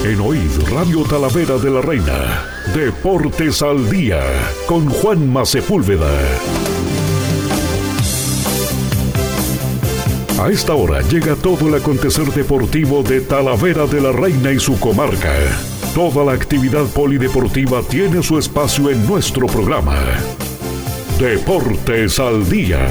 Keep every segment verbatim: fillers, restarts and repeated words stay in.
En O I D Radio Talavera de la Reina, Deportes al Día, con Juanma Sepúlveda. A esta hora llega todo el acontecer deportivo de Talavera de la Reina y su comarca. Toda la actividad polideportiva tiene su espacio en nuestro programa. Deportes al Día.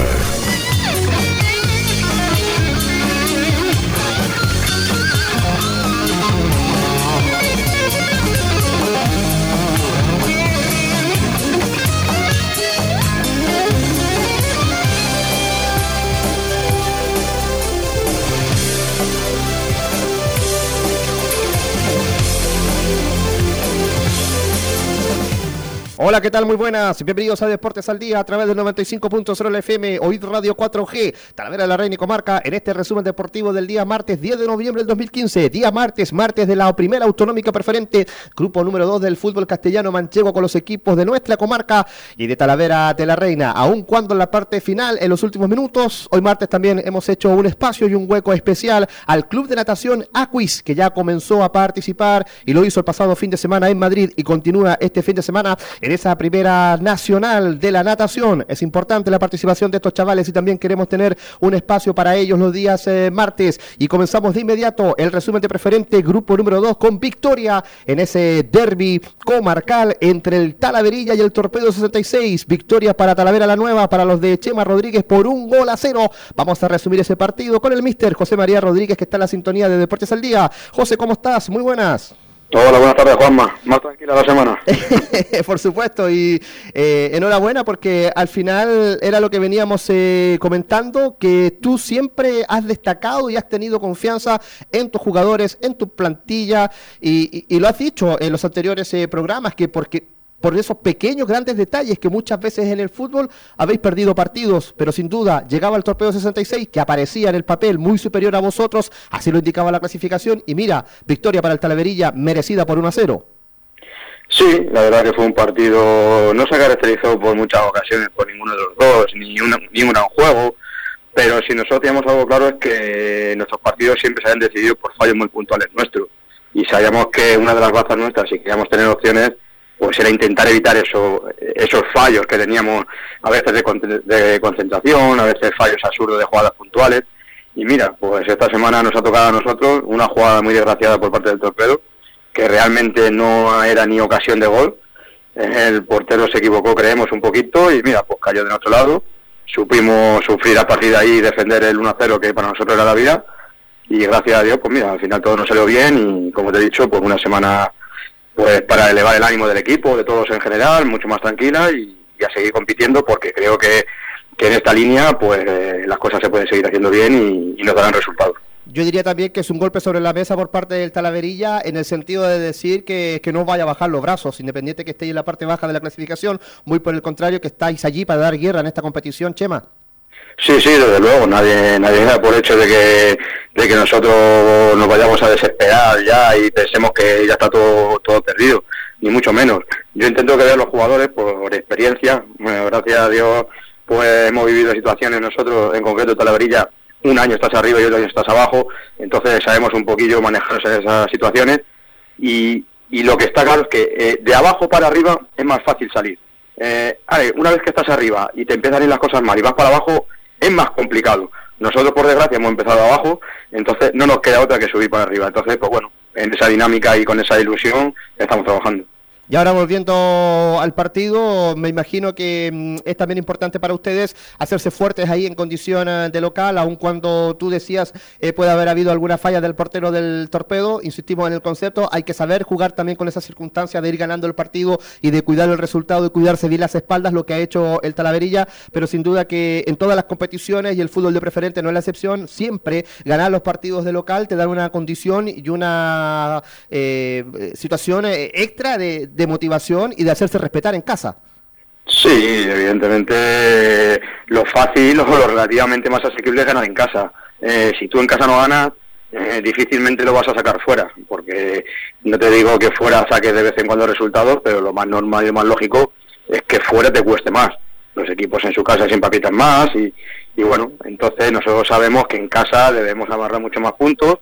Hola, ¿qué tal? Muy buenas. Bienvenidos a Deportes al Día a través del noventa y cinco punto cero F M, O I D Radio cuatro G, Talavera de la Reina y Comarca, en este resumen deportivo del día martes diez de noviembre del dos mil quince. Día martes, martes de la primera autonómica preferente, grupo número dos del fútbol castellano manchego con los equipos de nuestra comarca y de Talavera de la Reina. Aun cuando en la parte final, en los últimos minutos, hoy martes también hemos hecho un espacio y un hueco especial al Club de Natación Aquis, que ya comenzó a participar y lo hizo el pasado fin de semana en Madrid y continúa este fin de semana en esa primera nacional de la natación. Es importante la participación de estos chavales y también queremos tener un espacio para ellos los días eh, martes. Y comenzamos de inmediato el resumen de preferente, grupo número dos, con victoria en ese derbi comarcal entre el Talaverilla y el Torpedo sesenta y seis. Victoria para Talavera la Nueva, para los de Chema Rodríguez por un gol a cero. Vamos a resumir ese partido con el míster José María Rodríguez, que está en la sintonía de Deportes al Día. José, ¿cómo estás? Muy buenas. Hola, buenas tardes, Juanma. Más tranquila la semana. Por supuesto, y eh, enhorabuena porque al final era lo que veníamos eh, comentando, que tú siempre has destacado y has tenido confianza en tus jugadores, en tu plantilla, y, y, y lo has dicho en los anteriores eh, programas, que porque por esos pequeños, grandes detalles que muchas veces en el fútbol habéis perdido partidos, pero sin duda llegaba el Torpedo sesenta y seis, que aparecía en el papel muy superior a vosotros, así lo indicaba la clasificación, y mira, victoria para el Talaverilla merecida por uno a cero. Sí, la verdad que fue un partido, no se caracterizó por muchas ocasiones por ninguno de los dos, ni, una, ni un gran juego, pero si nosotros teníamos algo claro es que nuestros partidos siempre se habían decidido por fallos muy puntuales nuestros, y sabíamos que una de las bazas nuestras, si queríamos tener opciones, pues era intentar evitar eso, esos fallos que teníamos a veces de, con, de concentración, a veces fallos absurdos de jugadas puntuales. Y mira, pues esta semana nos ha tocado a nosotros una jugada muy desgraciada por parte del Torpedo, que realmente no era ni ocasión de gol. El portero se equivocó, creemos, un poquito, y mira, pues cayó de nuestro lado. Supimos sufrir a partir de ahí y defender el uno a cero, que para nosotros era la vida. Y gracias a Dios, pues mira, al final todo nos salió bien y, como te he dicho, pues una semana pues para elevar el ánimo del equipo, de todos en general, mucho más tranquila y, y a seguir compitiendo, porque creo que, que en esta línea pues eh, las cosas se pueden seguir haciendo bien y, y nos darán resultados. Yo diría también que es un golpe sobre la mesa por parte del Talaverilla, en el sentido de decir que, que no vaya a bajar los brazos, independiente que estéis en la parte baja de la clasificación, muy por el contrario, que estáis allí para dar guerra en esta competición, Chema. Sí, sí, desde luego, nadie nadie da por hecho de que de que nosotros nos vayamos a desesperar ya y pensemos que ya está todo todo perdido, ni mucho menos. Yo intento que vean los jugadores por experiencia, bueno, gracias a Dios pues hemos vivido situaciones nosotros, en concreto Talaverilla, un año estás arriba y otro año estás abajo, entonces sabemos un poquillo manejar esas situaciones y, y lo que está claro es que eh, de abajo para arriba es más fácil salir. Eh, vale, una vez que estás arriba y te empiezan a ir las cosas mal y vas para abajo, es más complicado. Nosotros, por desgracia, hemos empezado abajo, entonces no nos queda otra que subir para arriba. Entonces, pues bueno, en esa dinámica y con esa ilusión estamos trabajando. Y ahora volviendo al partido, me imagino que mm, es también importante para ustedes hacerse fuertes ahí en condición de local, aun cuando tú decías eh, puede haber habido alguna falla del portero del Torpedo. Insistimos en el concepto, hay que saber jugar también con esas circunstancias de ir ganando el partido y de cuidar el resultado, de cuidarse bien las espaldas, lo que ha hecho el Talaverilla, pero sin duda que en todas las competiciones, y el fútbol de preferente no es la excepción, siempre ganar los partidos de local te dan una condición y una eh, situación extra de de motivación y de hacerse respetar en casa. Sí, evidentemente lo fácil o lo relativamente más asequible es ganar en casa. Eh, si tú en casa no ganas, eh, difícilmente lo vas a sacar fuera, porque no te digo que fuera saques de vez en cuando resultados, pero lo más normal y lo más lógico es que fuera te cueste más. Los equipos en su casa siempre aprietan más y, y bueno, entonces nosotros sabemos que en casa debemos amarrar mucho más puntos,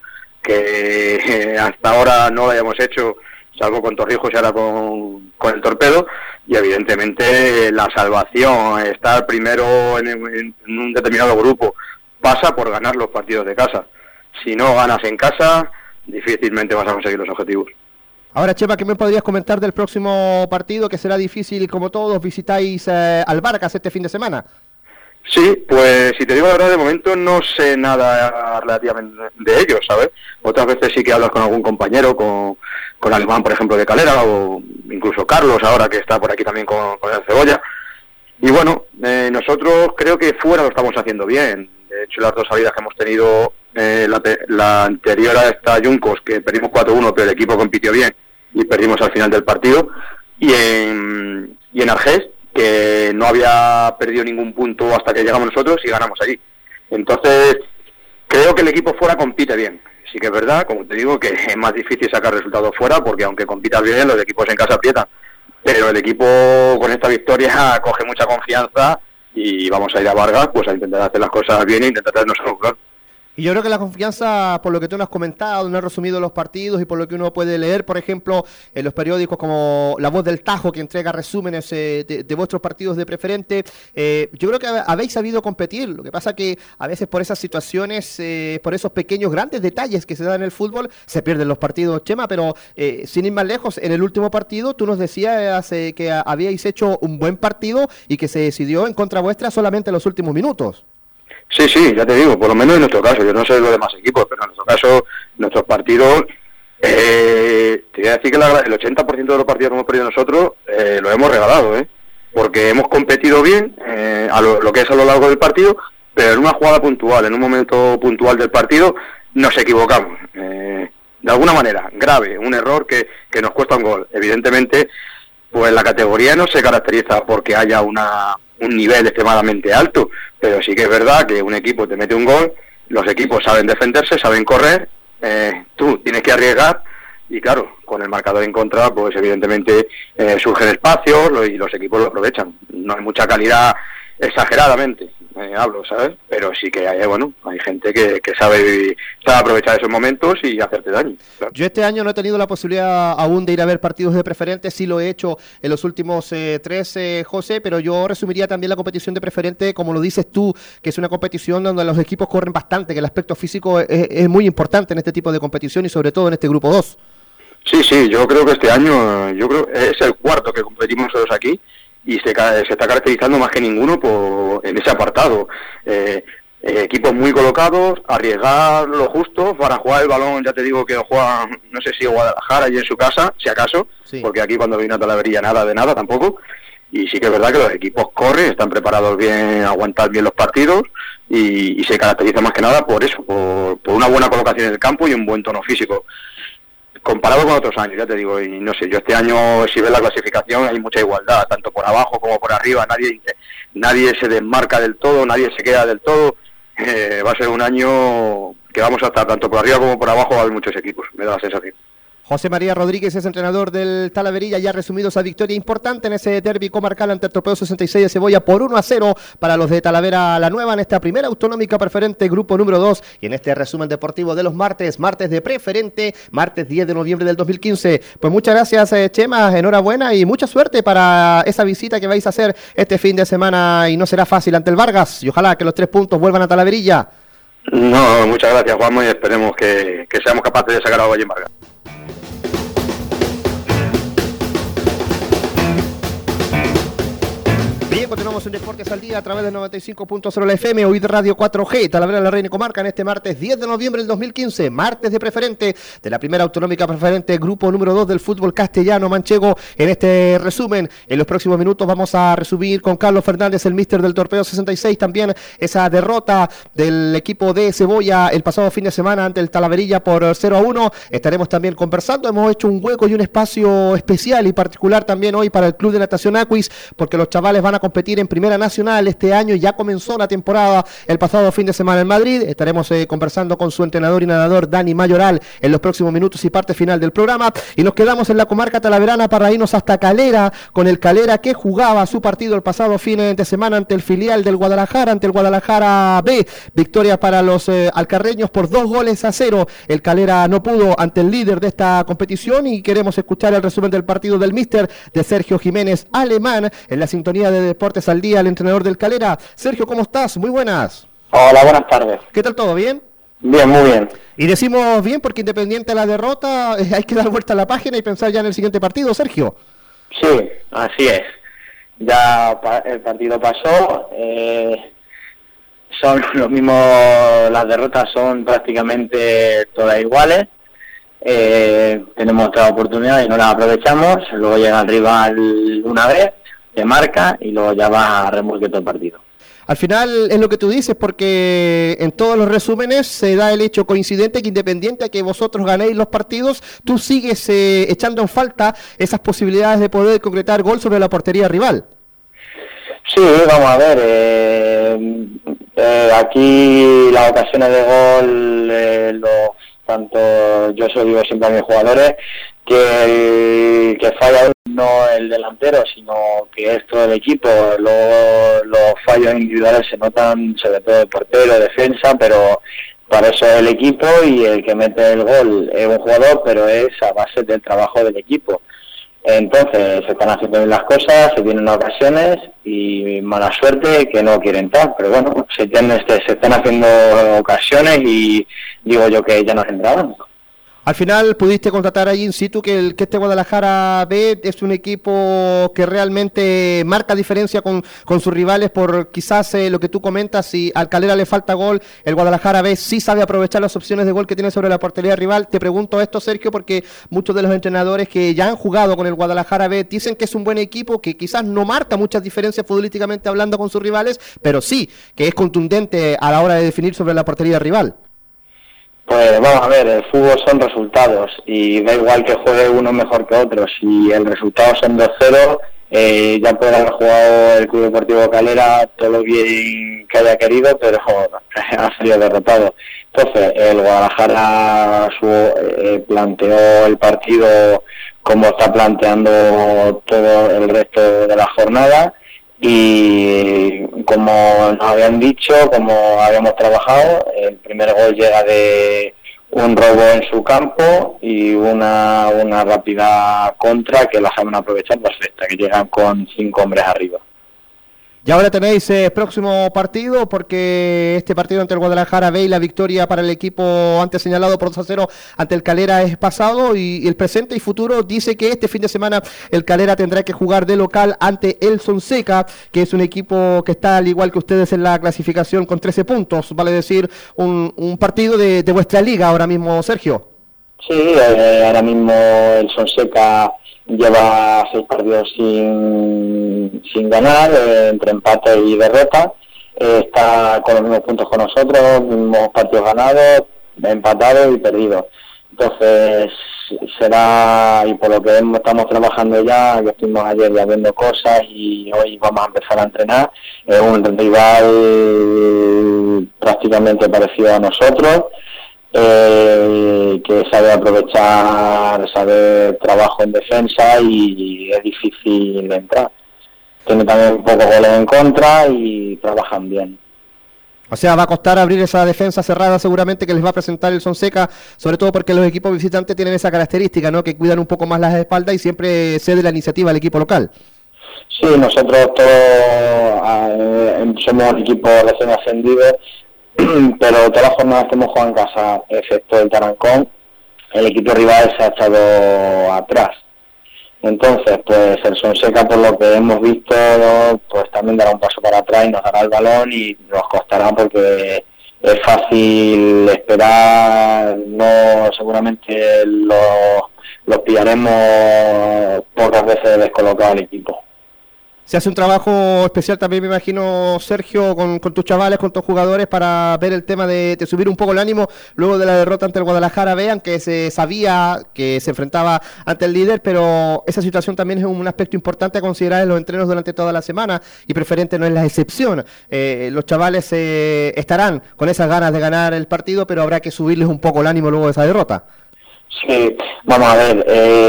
que eh, hasta ahora no lo hayamos hecho, salvo con Torrijos y ahora con, con el Torpedo, y evidentemente la salvación, estar primero en, en, en un determinado grupo, pasa por ganar los partidos de casa. Si no ganas en casa, difícilmente vas a conseguir los objetivos. Ahora, Chema, ¿qué me podrías comentar del próximo partido, que será difícil como todos? Visitáis eh, al Vargas este fin de semana. Sí, pues si te digo la verdad, de momento no sé nada relativamente de ellos, ¿sabes? Otras veces sí que hablas con algún compañero, con, con Alemán, por ejemplo, de Calera, o incluso Carlos, ahora que está por aquí también con, con el Cebolla. Y bueno, eh, nosotros creo que fuera lo estamos haciendo bien. De hecho, las dos salidas que hemos tenido, eh, la, la anterior a esta Juncos, que perdimos cuatro uno, pero el equipo compitió bien y perdimos al final del partido, y en, y en Argés, que no había perdido ningún punto hasta que llegamos nosotros y ganamos allí. Entonces, creo que el equipo fuera compite bien. Sí que es verdad, como te digo, que es más difícil sacar resultados fuera, porque aunque compitas bien, los equipos en casa aprietan. Pero el equipo con esta victoria coge mucha confianza y vamos a ir a Vargas pues a intentar hacer las cosas bien e intentar traernos a jugar. Y yo creo que la confianza, por lo que tú nos has comentado, no has resumido los partidos y por lo que uno puede leer, por ejemplo, en los periódicos como La Voz del Tajo, que entrega resúmenes eh, de, de vuestros partidos de preferente, eh, yo creo que habéis sabido competir. Lo que pasa que a veces por esas situaciones, eh, por esos pequeños, grandes detalles que se dan en el fútbol, se pierden los partidos, Chema, pero eh, sin ir más lejos, en el último partido tú nos decías eh, que habíais hecho un buen partido y que se decidió en contra vuestra solamente en los últimos minutos. Sí, sí, ya te digo, por lo menos en nuestro caso, yo no sé los demás equipos, pero en nuestro caso, nuestros partidos, eh, te voy a decir que la, el ochenta por ciento de los partidos que hemos perdido nosotros eh, lo hemos regalado, ¿eh? Porque hemos competido bien eh, a lo, lo que es a lo largo del partido, pero en una jugada puntual, en un momento puntual del partido, nos equivocamos. Eh, de alguna manera, grave, un error que, que nos cuesta un gol. Evidentemente, pues la categoría no se caracteriza porque haya una... un nivel extremadamente alto, pero sí que es verdad que un equipo te mete un gol, los equipos saben defenderse, saben correr, eh, tú tienes que arriesgar y claro, con el marcador en contra, pues evidentemente eh, surgen espacios y los equipos lo aprovechan. No hay mucha calidad exageradamente, eh, hablo, ¿sabes? Pero sí que hay, bueno, hay gente que, que sabe, sabe aprovechar esos momentos y hacerte daño. Claro. Yo este año no he tenido la posibilidad aún de ir a ver partidos de preferente, sí lo he hecho en los últimos eh, tres, eh, José, pero yo resumiría también la competición de preferente, como lo dices tú, que es una competición donde los equipos corren bastante, que el aspecto físico es, es muy importante en este tipo de competición y sobre todo en este grupo dos. Sí, sí, yo creo que este año, yo creo es el cuarto que competimos nosotros aquí, y se, se está caracterizando más que ninguno por en ese apartado. Eh, eh, equipos muy colocados, arriesgar lo justo para jugar el balón, ya te digo que juega, no sé si Guadalajara y en su casa, si acaso, sí. Porque aquí cuando viene a Talaverilla nada de nada tampoco, y sí que es verdad que los equipos corren, están preparados bien, aguantar bien los partidos, y, y se caracteriza más que nada por eso, por, por una buena colocación en el campo y un buen tono físico. Comparado con otros años, ya te digo, y no sé, yo este año, si ves la clasificación, hay mucha igualdad, tanto por abajo como por arriba, nadie nadie se desmarca del todo, nadie se queda del todo, eh, va a ser un año que vamos a estar tanto por arriba como por abajo, va a haber muchos equipos, me da la sensación. José María Rodríguez es entrenador del Talaverilla, ya ha resumido esa victoria importante en ese derbi comarcal ante el Torpedo sesenta y seis de Cebolla por uno a cero para los de Talavera la Nueva en esta primera autonómica preferente, grupo número dos, y en este resumen deportivo de los martes, martes de preferente, martes diez de noviembre del dos mil quince. Pues muchas gracias, eh, Chema, enhorabuena y mucha suerte para esa visita que vais a hacer este fin de semana, y no será fácil ante el Vargas, y ojalá que los tres puntos vuelvan a Talaverilla. No, muchas gracias, Juanmo, y esperemos que, que seamos capaces de sacar algo allí en Vargas. Bien, continuamos en Deportes al Día a través del noventa y cinco punto cero la F M, Oíd Radio cuatro G, Talavera la Reina y Comarca, en este martes diez de noviembre del dos mil quince, martes de preferente de la primera autonómica preferente, grupo número dos del fútbol castellano manchego. En este resumen, en los próximos minutos vamos a resumir con Carlos Fernández, el míster del Torpedo sesenta y seis, también esa derrota del equipo de Cebolla el pasado fin de semana ante el Talaverilla por cero a uno. Estaremos también conversando, hemos hecho un hueco y un espacio especial y particular también hoy para el Club de Natación Aquis, porque los chavales van a competir en Primera Nacional este año. Ya comenzó la temporada el pasado fin de semana en Madrid. Estaremos eh, conversando con su entrenador y nadador Dani Mayoral en los próximos minutos y parte final del programa. Y nos quedamos en la comarca talaverana para irnos hasta Calera, con el Calera que jugaba su partido el pasado fin de semana ante el filial del Guadalajara, ante el Guadalajara B. Victoria para los eh, alcarreños por dos goles a cero. El Calera no pudo ante el líder de esta competición y queremos escuchar el resumen del partido del míster de Sergio Jiménez Alemán en la sintonía de Deportes al Día, el entrenador del Calera. Sergio, ¿cómo estás? Muy buenas. Hola, buenas tardes. ¿Qué tal todo? ¿Bien? Bien, muy bien. Y decimos bien porque independiente de la derrota eh, hay que dar vuelta a la página y pensar ya en el siguiente partido, Sergio. Sí, así es. Ya el partido pasó, eh, son los mismos, las derrotas son prácticamente todas iguales. Eh, tenemos otra oportunidad y no la aprovechamos, luego llega el rival una vez, te marca y luego ya va a remolque todo el partido. Al final es lo que tú dices, porque en todos los resúmenes se da el hecho coincidente que independiente a que vosotros ganéis los partidos, tú sigues eh, echando en falta esas posibilidades de poder concretar gol sobre la portería rival. Sí, vamos a ver, eh, eh, aquí las ocasiones de gol, eh, los, tanto yo se lo digo siempre a mis jugadores, que el que falla no el delantero, sino que es todo el equipo. Luego los fallos individuales se notan sobre todo el portero, defensa, pero para eso es el equipo y el que mete el gol es un jugador, pero es a base del trabajo del equipo. Entonces se están haciendo bien las cosas, se tienen ocasiones y mala suerte que no quieren tal, pero bueno, se, tienen, se están haciendo ocasiones y digo yo que ya nos entraban. Al final pudiste constatar ahí in situ que, el, que este Guadalajara B es un equipo que realmente marca diferencia con, con sus rivales por quizás eh, lo que tú comentas, si al Calera le falta gol, el Guadalajara B sí sabe aprovechar las opciones de gol que tiene sobre la portería rival. Te pregunto esto, Sergio, porque muchos de los entrenadores que ya han jugado con el Guadalajara B dicen que es un buen equipo, que quizás no marca muchas diferencias futbolísticamente hablando con sus rivales, pero sí que es contundente a la hora de definir sobre la portería rival. Pues vamos a ver, el fútbol son resultados y da igual que juegue uno mejor que otro. Si el resultado son dos cero, eh, ya puede haber jugado el Club Deportivo Calera todo lo bien que haya querido, pero ha salido derrotado. Entonces, el Guadalajara su, eh, planteó el partido como está planteando todo el resto de la jornada. Y como nos habían dicho, como habíamos trabajado, el primer gol llega de un robo en su campo y una, una rápida contra que la saben aprovechar perfecta, que llegan con cinco hombres arriba. Y ahora tenéis eh, próximo partido, porque este partido ante el Guadalajara B y la victoria para el equipo antes señalado por dos a cero ante el Calera es pasado, y, y el presente y futuro dice que este fin de semana el Calera tendrá que jugar de local ante el Sonseca, que es un equipo que está al igual que ustedes en la clasificación con trece puntos, vale decir un, un partido de, de vuestra liga ahora mismo, Sergio. Sí, eh, ahora mismo el Sonseca lleva seis partidos sin, sin ganar, eh, entre empate y derrota. Eh, está con los mismos puntos con nosotros, mismos partidos ganados, empatados y perdidos. Entonces será, y por lo que estamos trabajando ya, que estuvimos ayer ya viendo cosas y hoy vamos a empezar a entrenar, es un rival prácticamente parecido a nosotros. Eh, que sabe aprovechar, sabe trabajo en defensa y es difícil entrar. Tiene también un poco goles en contra y trabajan bien. O sea, va a costar abrir esa defensa cerrada seguramente que les va a presentar el Sonseca, sobre todo porque los equipos visitantes tienen esa característica, ¿no? Que cuidan un poco más las espaldas y siempre cede la iniciativa al equipo local. Sí, nosotros todos eh, somos un equipo recién ascendido, pero todas las jornadas que hemos jugado en casa, excepto el Tarancón, el equipo rival se ha echado atrás. Entonces, pues el Sonseca, por lo que hemos visto, pues también dará un paso para atrás y nos dará el balón y nos costará, porque es fácil esperar, no seguramente los, los pillaremos pocas veces descolocado al equipo. Se hace un trabajo especial también, me imagino, Sergio, con, con tus chavales, con tus jugadores, para ver el tema de, de subir un poco el ánimo luego de la derrota ante el Guadalajara. Vean que se sabía que se enfrentaba ante el líder, pero esa situación también es un aspecto importante a considerar en los entrenos durante toda la semana, y Preferente no es la excepción. Eh, los chavales eh, estarán con esas ganas de ganar el partido, pero habrá que subirles un poco el ánimo luego de esa derrota. Sí, vamos a ver,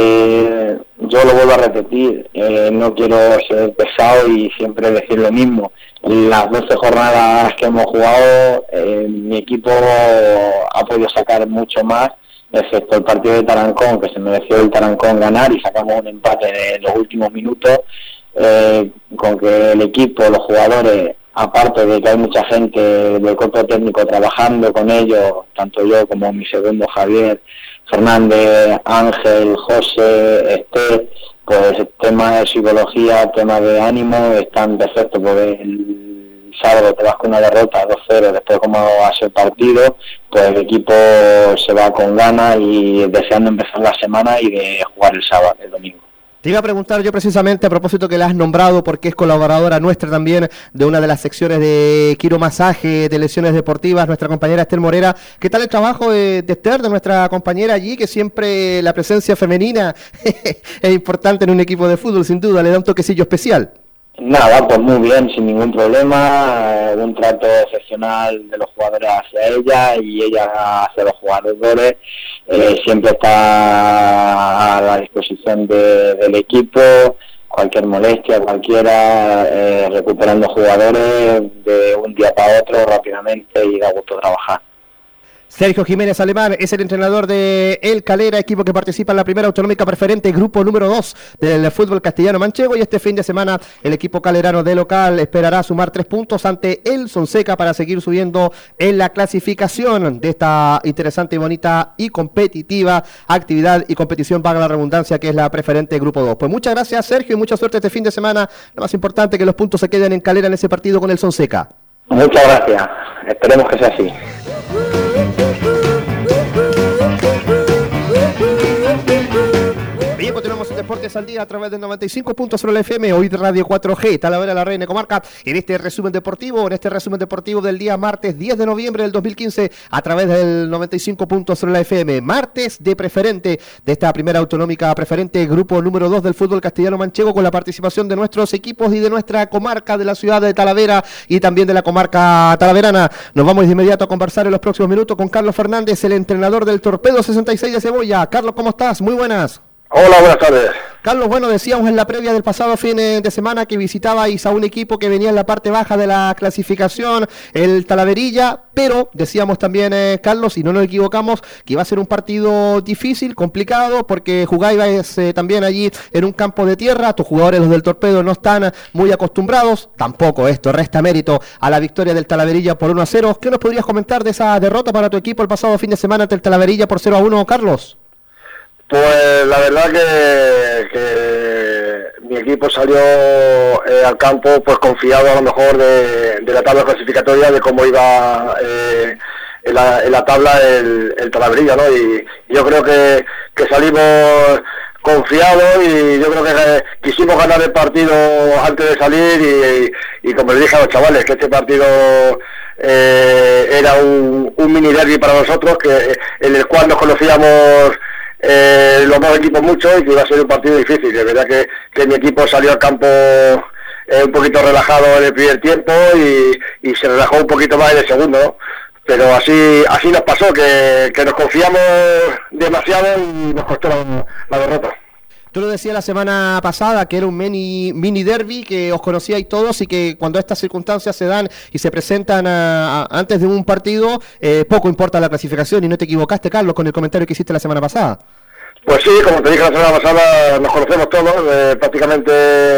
eh, yo lo vuelvo a repetir, eh, no quiero ser pesado y siempre decir lo mismo. Las doce jornadas que hemos jugado, eh, mi equipo ha podido sacar mucho más, excepto el partido de Tarancón, que se mereció el Tarancón ganar y sacamos un empate en los últimos minutos, eh, con que el equipo, los jugadores, aparte de que hay mucha gente del cuerpo técnico trabajando con ellos, tanto yo como mi segundo Javier, Fernández, Ángel, José, Esther, pues temas de psicología, temas de ánimo están perfectos, porque el sábado te vas con una derrota dos cero, después como va a ser partido, pues el equipo se va con ganas y deseando empezar la semana y de jugar el sábado, el domingo. Te iba a preguntar yo precisamente a propósito que la has nombrado, porque es colaboradora nuestra también de una de las secciones de quiromasaje, de lesiones deportivas, nuestra compañera Esther Morera. ¿Qué tal el trabajo de, de Esther, de nuestra compañera allí, que siempre la presencia femenina es importante en un equipo de fútbol, sin duda, le da un toquecillo especial? Nada, pues muy bien, sin ningún problema, un trato excepcional de los jugadores hacia ella y ella hacia los jugadores, eh, siempre está a la disposición de, del equipo, cualquier molestia, cualquiera, eh, recuperando jugadores de un día para otro rápidamente y da gusto trabajar. Sergio Jiménez Alemán es el entrenador de El Calera, equipo que participa en la primera autonómica preferente, grupo número dos del fútbol castellano manchego, y este fin de semana el equipo calerano de local esperará sumar tres puntos ante el Sonseca para seguir subiendo en la clasificación de esta interesante y bonita y competitiva actividad y competición, paga la redundancia, que es la preferente grupo dos. Pues muchas gracias, Sergio, y mucha suerte este fin de semana. Lo más importante, que los puntos se queden en Calera en ese partido con el Sonseca. Muchas gracias, esperemos que sea así. Bien, continuamos en Deportes al Día a través del noventa y cinco punto cero F M, hoy de Radio cuatro G, Talavera la Reina Comarca, en este resumen deportivo, en este resumen deportivo del día martes diez de noviembre del dos mil quince, a través del noventa y cinco punto cero F M, martes de preferente, de esta primera autonómica preferente, grupo número dos del fútbol castellano manchego, con la participación de nuestros equipos y de nuestra comarca, de la ciudad de Talavera y también de la comarca talaverana. Nos vamos de inmediato a conversar en los próximos minutos con Carlos Fernández, el entrenador del Torpedo sesenta y seis de Cebolla. Carlos, ¿cómo estás? Muy buenas. Hola, buenas tardes. Carlos, bueno, decíamos en la previa del pasado fin de semana que visitabais a un equipo que venía en la parte baja de la clasificación, el Talaverilla, pero decíamos también, eh, Carlos, y no nos equivocamos, que iba a ser un partido difícil, complicado, porque jugáis eh, también allí en un campo de tierra. Tus jugadores, los del Torpedo, no están muy acostumbrados, tampoco esto resta mérito a la victoria del Talaverilla por uno a cero. ¿Qué nos podrías comentar de esa derrota para tu equipo el pasado fin de semana ante el Talaverilla por cero a uno, Carlos? Pues la verdad que, que mi equipo salió eh, al campo pues confiado a lo mejor de, de la tabla clasificatoria, de cómo iba eh, en, la, en la tabla el, el Talaverilla, ¿no? Y, y yo creo que, que salimos confiados y yo creo que quisimos ganar el partido antes de salir y, y, y como le dije a los chavales, que este partido eh, era un, un mini derby para nosotros, que en el cual nos conocíamos Eh, los dos equipos mucho y que iba a ser un partido difícil. Es verdad que, que mi equipo salió al campo eh, un poquito relajado en el primer tiempo y, y se relajó un poquito más en el segundo, ¿no? Pero así así nos pasó, que, que nos confiamos demasiado y nos costó la, la derrota. Tú lo decías la semana pasada, que era un mini, mini derby, que os conocíais todos y que cuando estas circunstancias se dan y se presentan a, a, antes de un partido, eh, poco importa la clasificación, y no te equivocaste, Carlos, con el comentario que hiciste la semana pasada. Pues sí, como te dije la semana pasada, nos conocemos todos, eh, prácticamente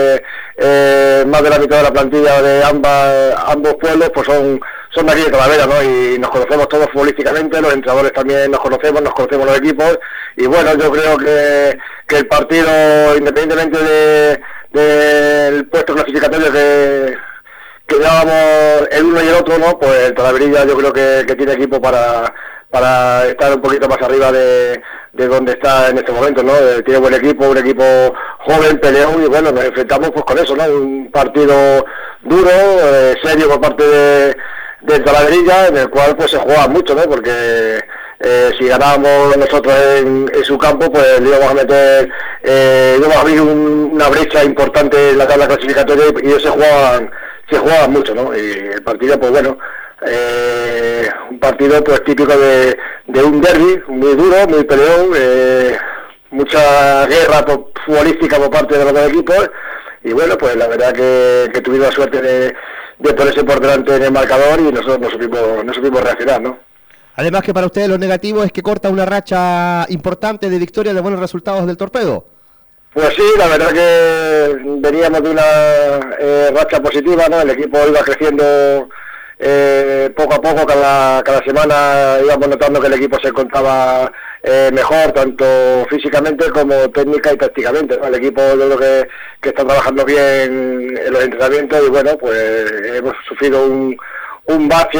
eh, más de la mitad de la plantilla de ambas, ambos pueblos pues son, son de aquí de Talavera, ¿no? Y nos conocemos todos futbolísticamente, los entrenadores también nos conocemos, nos conocemos los equipos, y bueno, yo creo que, que el partido, independientemente de, de, del puesto clasificatorio que, que llevábamos el uno y el otro, ¿no? Pues el Talaverilla yo creo que, que tiene equipo para... para estar un poquito más arriba de, de donde está en este momento, ¿no? Eh, tiene buen equipo, un equipo joven, peleón, y bueno, nos enfrentamos pues con eso, ¿no? Un partido duro, eh, serio por parte de, de Talaverilla, en el cual pues se juega mucho, ¿no? Porque eh, si ganábamos nosotros en, en su campo, pues le íbamos a meter, eh, íbamos a abrir un, una brecha importante en la tabla clasificatoria, y, y ellos se jugaban, se jugaban mucho, ¿no? Y el partido, pues bueno, eh, un partido pues típico de, de un derbi, muy duro, muy peleón, eh, mucha guerra por, futbolística por parte de los dos equipos, y bueno, pues la verdad que, que tuvimos la suerte de, de ponerse por delante en el marcador, y nosotros no supimos, no supimos reaccionar, ¿no? Además que para ustedes lo negativo es que corta una racha importante de victorias, de buenos resultados del Torpedo. Pues sí, la verdad que veníamos de una eh, racha positiva, ¿no? El equipo iba creciendo eh, poco a poco, cada, cada semana íbamos notando que el equipo se encontraba eh, mejor, tanto físicamente como técnica y tácticamente, ¿no? El equipo yo creo que, que está trabajando bien en los entrenamientos, y bueno, pues hemos sufrido un, un bache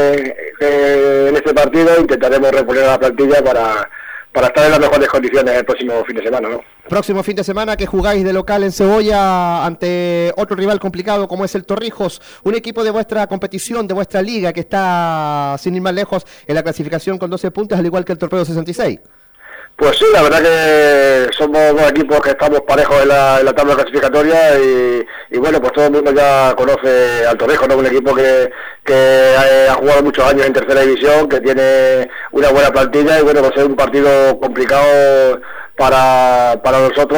eh, en este partido. Intentaremos reponer a la plantilla para... para estar en las mejores condiciones el próximo fin de semana, ¿no? Próximo fin de semana que jugáis de local en Cebolla ante otro rival complicado como es el Torrijos, un equipo de vuestra competición, de vuestra liga, que está sin ir más lejos en la clasificación con doce puntos, al igual que el Torpedo sesenta y seis. Pues sí, la verdad que somos dos equipos que estamos parejos en la, en la tabla clasificatoria, y, y bueno, pues todo el mundo ya conoce al Torrijos, ¿no? Un equipo que, que ha, ha jugado muchos años en tercera división, que tiene una buena plantilla, y bueno, va a ser un partido complicado para, para nosotros,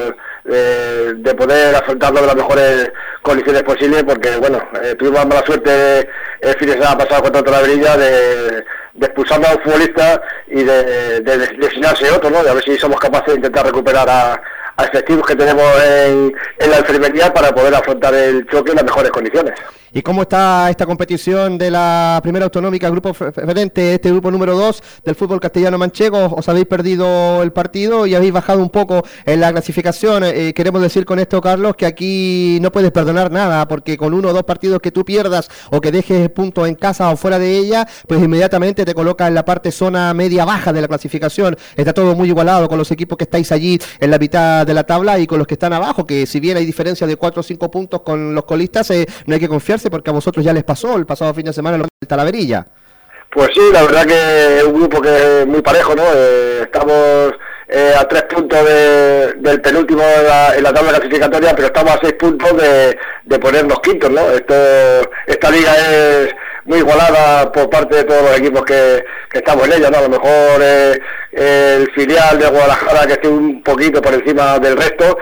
eh, de poder afrontarlo de las mejores condiciones posibles, porque bueno, eh, tuvimos mala suerte el fin de semana pasado contra Talaverilla de, de expulsarnos a un futbolista y de, de, de lesionarse otro, ¿no? De a ver si somos capaces de intentar recuperar a, a efectivos que tenemos en, en la enfermería para poder afrontar el choque en las mejores condiciones. ¿Y cómo está esta competición de la primera autonómica, grupo preferente, este grupo número dos del fútbol castellano manchego? ¿Os habéis perdido el partido y habéis bajado un poco en la clasificación? Eh, queremos decir con esto, Carlos, que aquí no puedes perdonar nada, porque con uno o dos partidos que tú pierdas o que dejes puntos en casa o fuera de ella, pues inmediatamente te coloca en la parte zona media-baja de la clasificación. Está todo muy igualado con los equipos que estáis allí en la mitad de la tabla y con los que están abajo, que si bien hay diferencia de cuatro o cinco puntos con los colistas, eh, no hay que confiarse, porque a vosotros ya les pasó el pasado fin de semana el Talaverilla. Pues sí, la verdad que es un grupo que es muy parejo, ¿no? Eh, estamos eh, a tres puntos de, del penúltimo en la, en la tabla clasificatoria, pero estamos a seis puntos de, de ponernos quintos, ¿no? Esto, esta liga es muy igualada por parte de todos los equipos que, que estamos en ella, ¿no? A lo mejor eh, el filial de Guadalajara que esté un poquito por encima del resto,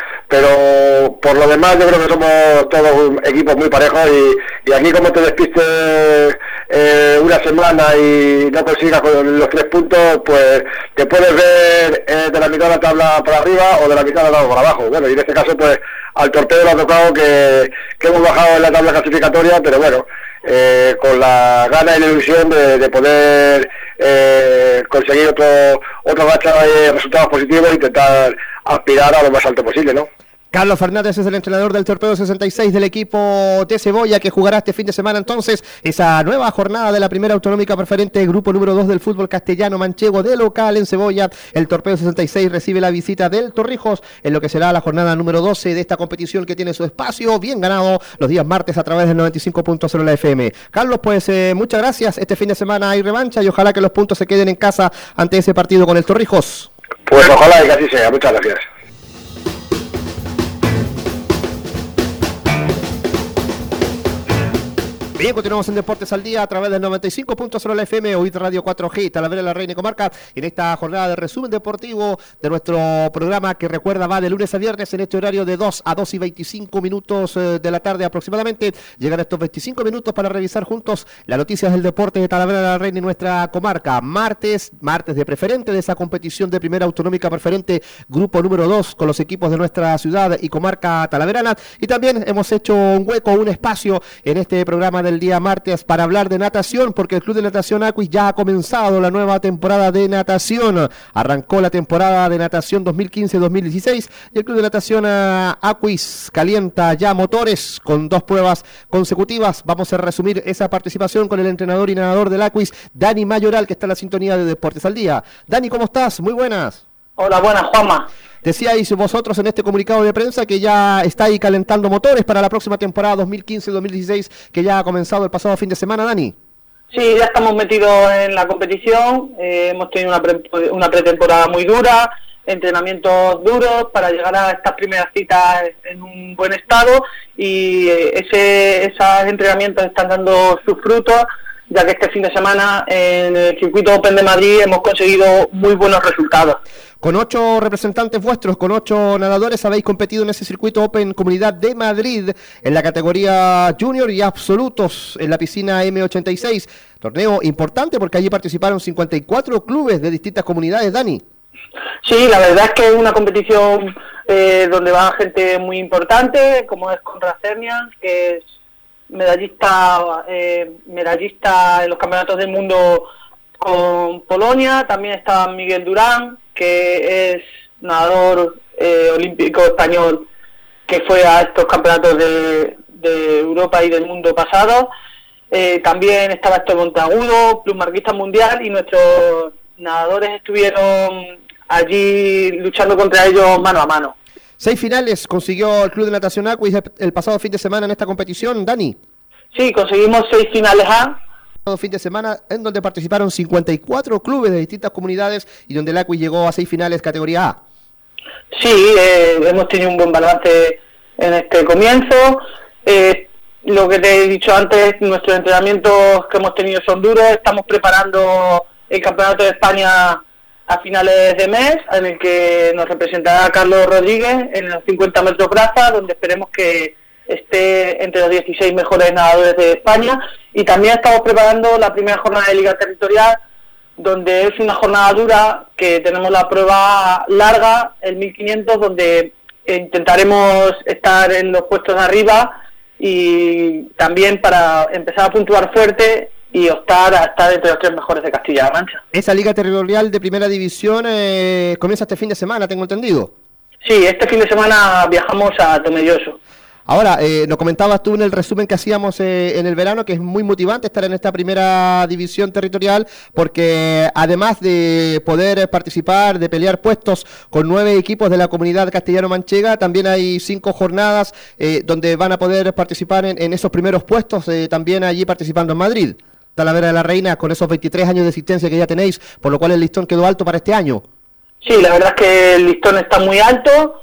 pero por lo demás yo creo que somos todos equipos muy parejos, y, y aquí como te despistes eh, una semana y no consigas con los tres puntos, pues te puedes ver eh, de la mitad de la tabla para arriba o de la mitad de la tabla para abajo. Bueno, y en este caso pues al Torpedo le ha tocado que, que hemos bajado en la tabla clasificatoria, pero bueno, eh, con la gana y la ilusión de, de poder eh, conseguir otro otra racha de resultados positivos e intentar aspirar a lo más alto posible, ¿no? Carlos Fernández es el entrenador del Torpedo sesenta y seis del equipo de Cebolla, que jugará este fin de semana entonces esa nueva jornada de la primera autonómica preferente, grupo número dos del fútbol castellano manchego, de local en Cebolla. El Torpedo sesenta y seis recibe la visita del Torrijos en lo que será la jornada número doce de esta competición, que tiene su espacio bien ganado los días martes a través del noventa y cinco punto cero la F M. Carlos, pues eh, muchas gracias. Este fin de semana hay revancha y ojalá que los puntos se queden en casa ante ese partido con el Torrijos. Pues ojalá y que así sea. Muchas gracias. Bien, continuamos en Deportes al Día a través del noventa y cinco punto cero la F M, Oíd Radio cuatro G, Talavera de la Reina y Comarca, en esta jornada de resumen deportivo de nuestro programa, que recuerda va de lunes a viernes en este horario de dos a dos y veinticinco minutos eh, de la tarde aproximadamente. Llegan estos veinticinco minutos para revisar juntos las noticias del deporte de Talavera de la Reina y nuestra comarca. Martes, martes de preferente de esa competición de primera autonómica preferente, grupo número dos, con los equipos de nuestra ciudad y comarca talaverana. Y también hemos hecho un hueco, un espacio en este programa de el día martes para hablar de natación, porque el Club de Natación Aquis ya ha comenzado la nueva temporada de natación. Arrancó la temporada de natación dos mil quince dos mil dieciséis y el Club de Natación Aquis calienta ya motores con dos pruebas consecutivas. Vamos a resumir esa participación con el entrenador y nadador del Aquis, Dani Mayoral, que está en la sintonía de Deportes al Día. Dani, ¿cómo estás? Muy buenas. Hola, buenas, Juanma. Decíais vosotros en este comunicado de prensa que ya estáis calentando motores para la próxima temporada dos mil quince dos mil dieciséis, que ya ha comenzado el pasado fin de semana, Dani. Sí, ya estamos metidos en la competición, eh, hemos tenido una, pre una pretemporada muy dura, entrenamientos duros para llegar a estas primeras citas en un buen estado, y eh, ese, esos entrenamientos están dando sus frutos, ya que este fin de semana en el circuito Open de Madrid hemos conseguido muy buenos resultados. Con ocho representantes vuestros, con ocho nadadores, habéis competido en ese circuito Open Comunidad de Madrid en la categoría Junior y Absolutos en la piscina eme ochenta y seis. Torneo importante porque allí participaron cincuenta y cuatro clubes de distintas comunidades, Dani. Sí, la verdad es que es una competición eh, donde va gente muy importante, como es Conrad Cernian, que es medallista, eh, medallista en los campeonatos del mundo con Polonia. También está Miguel Durán, que es nadador eh, olímpico español, que fue a estos campeonatos de, de Europa y del mundo pasado. Eh, también estaba Héctor Monteagudo, plusmarquista mundial, y nuestros nadadores estuvieron allí luchando contra ellos mano a mano. Seis finales consiguió el Club de Natación Aquis el pasado fin de semana en esta competición, Dani. Sí, conseguimos seis finales A. Fin de semana en donde participaron cincuenta y cuatro clubes de distintas comunidades y donde el Aquis llegó a seis finales categoría A. Sí, eh, hemos tenido un buen balance en este comienzo. Eh, lo que te he dicho antes, nuestros entrenamientos que hemos tenido son duros. Estamos preparando el Campeonato de España a finales de mes, en el que nos representará Carlos Rodríguez en los cincuenta metros braza, donde esperemos que esté entre los dieciséis mejores nadadores de España. Y también estamos preparando la primera jornada de Liga Territorial, donde es una jornada dura, que tenemos la prueba larga, el mil quinientos, donde intentaremos estar en los puestos de arriba, y también para empezar a puntuar fuerte y optar a estar entre los tres mejores de Castilla-La Mancha. Esa Liga Territorial de Primera División eh, comienza este fin de semana, tengo entendido. Sí, este fin de semana viajamos a Tomelloso. Ahora, eh, nos comentabas tú en el resumen que hacíamos eh, en el verano que es muy motivante estar en esta primera división territorial, porque además de poder participar, de pelear puestos con nueve equipos de la comunidad castellano-manchega, también hay cinco jornadas eh, donde van a poder participar en, en esos primeros puestos, eh, también allí participando en Madrid. Talavera de la Reina, con esos veintitrés años de existencia que ya tenéis, por lo cual el listón quedó alto para este año. Sí, la verdad es que el listón está muy alto.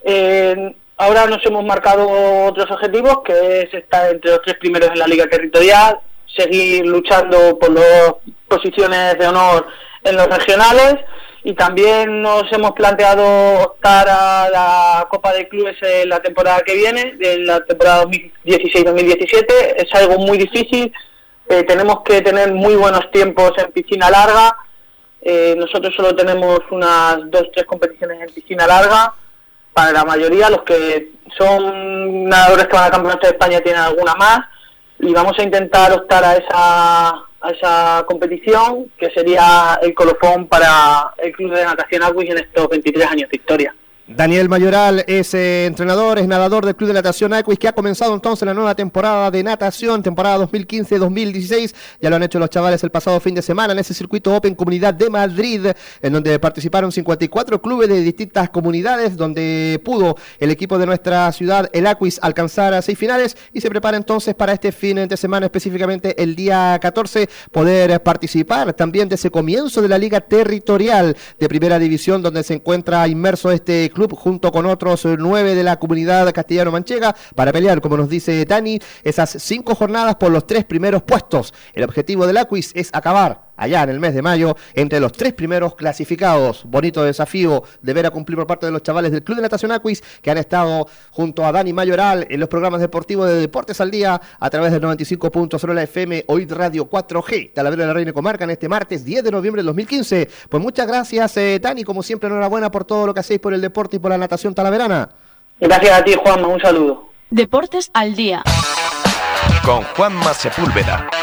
Eh, ahora nos hemos marcado otros objetivos, que es estar entre los tres primeros en la Liga Territorial, seguir luchando por las posiciones de honor en los regionales, y también nos hemos planteado optar a la Copa de Clubes en la temporada que viene, en la temporada dos mil dieciséis dos mil diecisiete. Es algo muy difícil. Eh, tenemos que tener muy buenos tiempos en piscina larga. Eh, nosotros solo tenemos unas dos, tres competiciones en piscina larga. Para la mayoría, los que son nadadores que van al Campeonato de España tienen alguna más, y vamos a intentar optar a esa, a esa competición, que sería el colofón para el Club de Natación Aquis en estos veintitrés años de historia. Daniel Mayoral es eh, entrenador, es nadador del Club de Natación Aquis, que ha comenzado entonces la nueva temporada de natación, temporada dos mil quince dos mil dieciséis. Ya lo han hecho los chavales el pasado fin de semana en ese circuito Open Comunidad de Madrid, en donde participaron cincuenta y cuatro clubes de distintas comunidades, donde pudo el equipo de nuestra ciudad, el Aquis, alcanzar a seis finales, y se prepara entonces para este fin de semana, específicamente el día catorce, poder participar también de ese comienzo de la Liga Territorial de Primera División, donde se encuentra inmerso este club junto con otros nueve de la comunidad castellano-manchega, para pelear, como nos dice Dani, esas cinco jornadas por los tres primeros puestos. El objetivo del Aquis es acabar allá en el mes de mayo entre los tres primeros clasificados. Bonito desafío de ver a cumplir por parte de los chavales del Club de Natación Aquis, que han estado junto a Dani Mayoral en los programas deportivos de Deportes al Día a través del noventa y cinco punto cero la F M, Oid Radio cuatro G, Talavera de la Reina y Comarca, en este martes diez de noviembre del dos mil quince. Pues muchas gracias, eh, Dani, como siempre, enhorabuena por todo lo que hacéis por el deporte y por la natación talaverana. Gracias a ti, Juanma, un saludo. Deportes al Día con Juanma Sepúlveda.